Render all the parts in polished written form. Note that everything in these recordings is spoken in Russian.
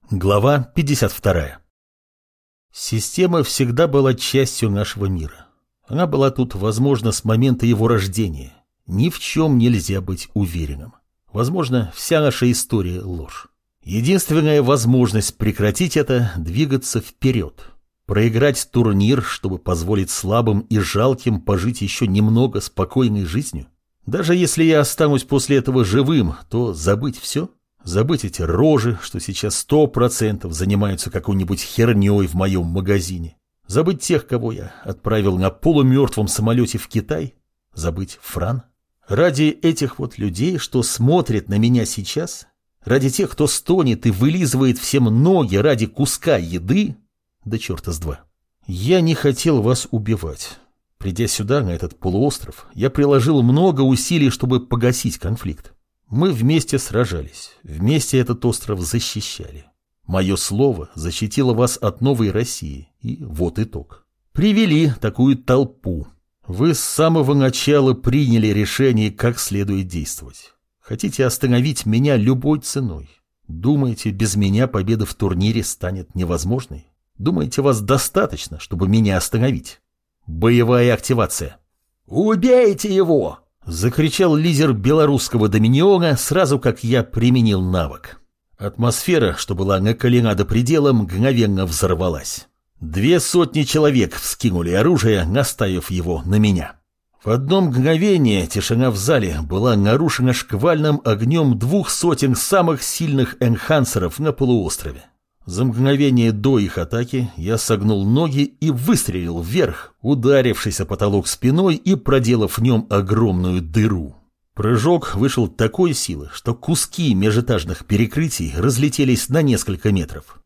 Глава 52. Система всегда была частью нашего мира. Она была тут, возможно, с момента его рождения. Ни в чем нельзя быть уверенным. Возможно, вся наша история – ложь. Единственная возможность прекратить это – двигаться вперед. Проиграть турнир, чтобы позволить слабым и жалким пожить еще немного спокойной жизнью. Даже если я останусь после этого живым, то забыть все? Забыть эти рожи, что сейчас 100% занимаются какой-нибудь херней в моем магазине. Забыть тех, кого я отправил на полумертвом самолете в Китай. Забыть Фран. Ради этих вот людей, что смотрят на меня сейчас. Ради тех, кто стонет и вылизывает всем ноги ради куска еды. Да черта с два. Я не хотел вас убивать. Придя сюда, на этот полуостров, я приложил много усилий, чтобы погасить конфликт. Мы вместе сражались, вместе этот остров защищали. Мое слово защитило вас от новой России, и вот итог. Привели такую толпу. Вы с самого начала приняли решение, как следует действовать. Хотите остановить меня любой ценой. Думаете, без меня победа в турнире станет невозможной? Думаете, вас достаточно, чтобы меня остановить? Боевая активация. «Убейте его!» — закричал лидер белорусского доминиона, сразу как я применил навык. Атмосфера, что была накалена до предела, мгновенно взорвалась. 200 человек вскинули оружие, наставив его на меня. В одно мгновение тишина в зале была нарушена шквальным огнем 200 самых сильных энхансеров на полуострове. За мгновение до их атаки я согнул ноги и выстрелил вверх, ударившись о потолок спиной и проделав в нем огромную дыру. Прыжок вышел такой силы, что куски межэтажных перекрытий разлетелись на несколько метров.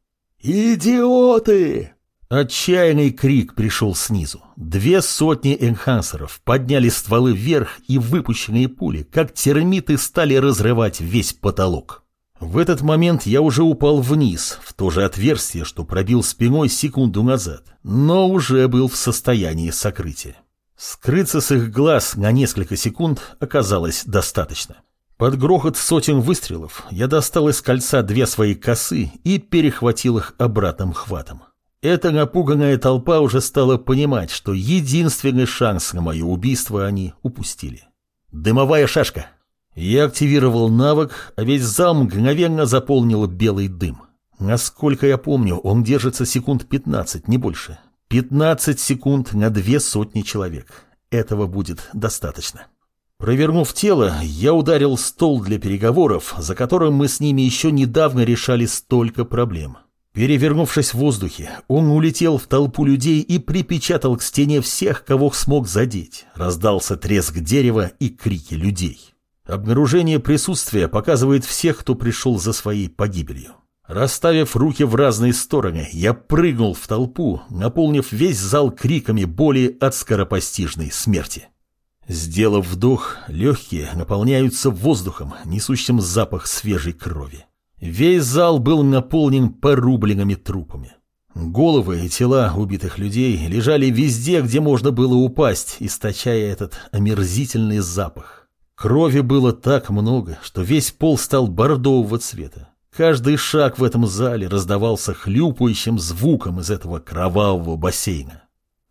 «Идиоты!» Отчаянный крик пришел снизу. 200 энхансеров подняли стволы вверх, и выпущенные пули, как термиты, стали разрывать весь потолок. В этот момент я уже упал вниз, в то же отверстие, что пробил спиной секунду назад, но уже был в состоянии сокрытия. Скрыться с их глаз на несколько секунд оказалось достаточно. Под грохот сотен выстрелов я достал из кольца 2 свои косы и перехватил их обратным хватом. Эта напуганная толпа уже стала понимать, что единственный шанс на мое убийство они упустили. Дымовая шашка. Я активировал навык, а весь зал мгновенно заполнил белый дым. Насколько я помню, он держится секунд 15, не больше. 15 секунд на 200 человек. Этого будет достаточно. Провернув тело, я ударил стол для переговоров, за которым мы с ними еще недавно решали столько проблем. Перевернувшись в воздухе, он улетел в толпу людей и припечатал к стене всех, кого смог задеть. Раздался треск дерева и крики людей. Обнаружение присутствия показывает всех, кто пришел за своей погибелью. Расставив руки в разные стороны, я прыгнул в толпу, наполнив весь зал криками боли от скоропостижной смерти. Сделав вдох, легкие наполняются воздухом, несущим запах свежей крови. Весь зал был наполнен порубленными трупами. Головы и тела убитых людей лежали везде, где можно было упасть, источая этот омерзительный запах. Крови было так много, что весь пол стал бордового цвета. Каждый шаг в этом зале раздавался хлюпающим звуком из этого кровавого бассейна.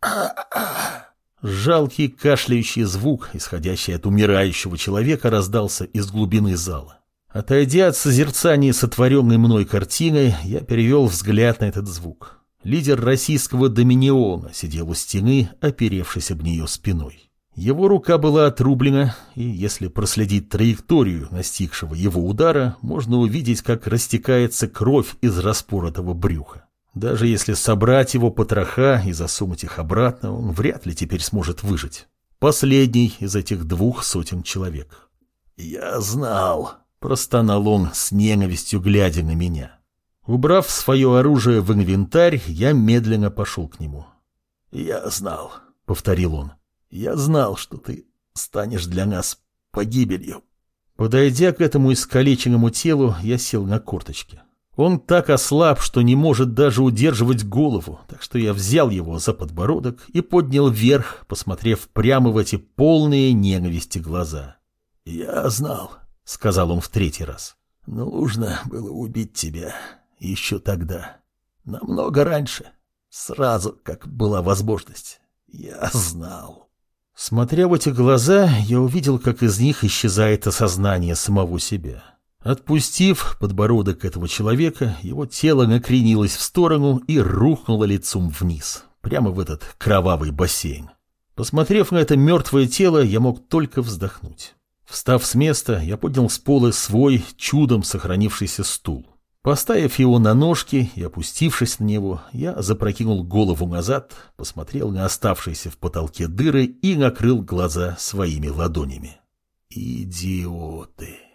Жалкий кашляющий звук, исходящий от умирающего человека, раздался из глубины зала. Отойдя от созерцания сотворенной мной картины, я перевел взгляд на этот звук. Лидер российского доминиона сидел у стены, оперевшись об нее спиной. Его рука была отрублена, и если проследить траекторию настигшего его удара, можно увидеть, как растекается кровь из распоротого брюха. Даже если собрать его потроха и засунуть их обратно, он вряд ли теперь сможет выжить. Последний из этих 200 человек. «Я знал», — простонал он с ненавистью, глядя на меня. Убрав свое оружие в инвентарь, я медленно пошел к нему. «Я знал», — повторил он. «Я знал, что ты станешь для нас погибелью». Подойдя к этому искалеченному телу, я сел на корточки. Он так ослаб, что не может даже удерживать голову, так что я взял его за подбородок и поднял вверх, посмотрев прямо в эти полные ненависти глаза. «Я знал», — сказал он в 3-й раз. «Нужно было убить тебя. Еще тогда. Намного раньше. Сразу, как была возможность. Я знал. Смотря в эти глаза, я увидел, как из них исчезает осознание самого себя. Отпустив подбородок этого человека, его тело накренилось в сторону и рухнуло лицом вниз, прямо в этот кровавый бассейн. Посмотрев на это мертвое тело, я мог только вздохнуть. Встав с места, я поднял с пола свой чудом сохранившийся стул. Поставив его на ножки и опустившись на него, я запрокинул голову назад, посмотрел на оставшиеся в потолке дыры и накрыл глаза своими ладонями. Идиоты!